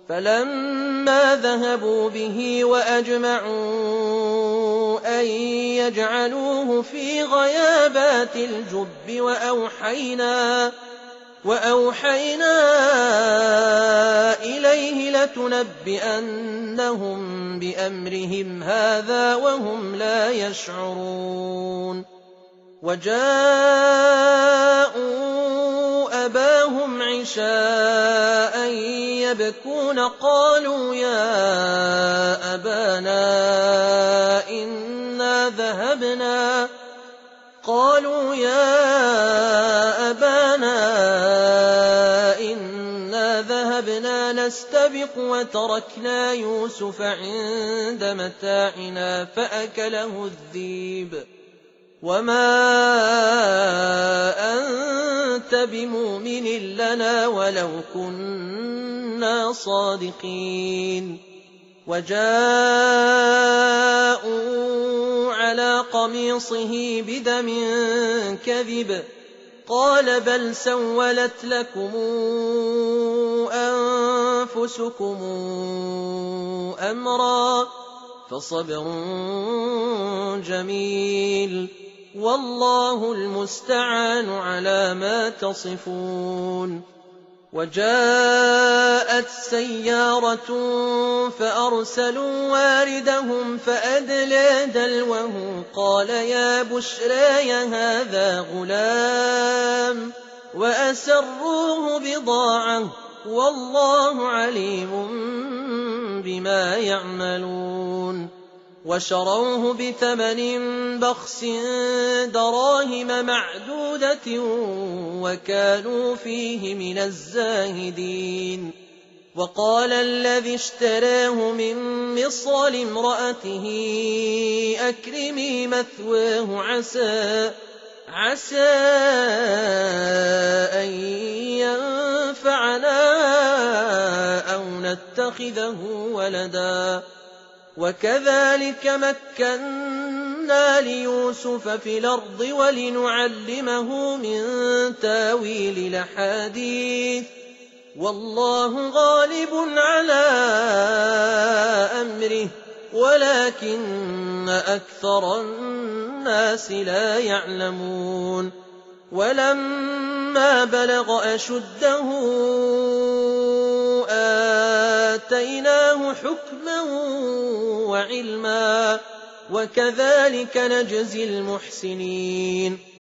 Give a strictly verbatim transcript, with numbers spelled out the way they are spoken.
فلما ذهبوا به وأجمعوا أن يجعلوه في غيابات الجب وأوحينا, وأوحينا إليه لتنبئنهم بأمرهم هذا وهم لا يشعرون. وجاءوا أباهم عشاء يبكون قالوا يا أبانا إنا ذهبنا قالوا يا أبانا إنا ذهبنا نستبق وتركنا يوسف عند متاعنا فأكله الذئب وما أنت بمؤمن لنا ولو كنا صادقين. وجاءوا على قميصه بدم كذب قال بل سولت لكم أنفسكم أمرا فصبر جميل والله المستعان على ما تصفون. وجاءت سيارة فأرسلوا واردهم فأدلى دلوه قال يا بشرى هذا غلام وأسروه بضاعة والله عليم بما يعملون. وشروه بثمن بخس دراهم معدودة وكانوا فيه من الزاهدين. وقال الذي اشتراه من مصر لامرأته أكرمي مثواه عسى, عسى أن ينفعنا أو نتخذه ولدا. وكذلك مكنا ليوسف في الأرض ولنعلمه من تاويل الأحاديث والله غالب على أمره ولكن أكثر الناس لا يعلمون. ولما بلغ أشده آتيناه حكما وعلما وكذلك نجزي المحسنين.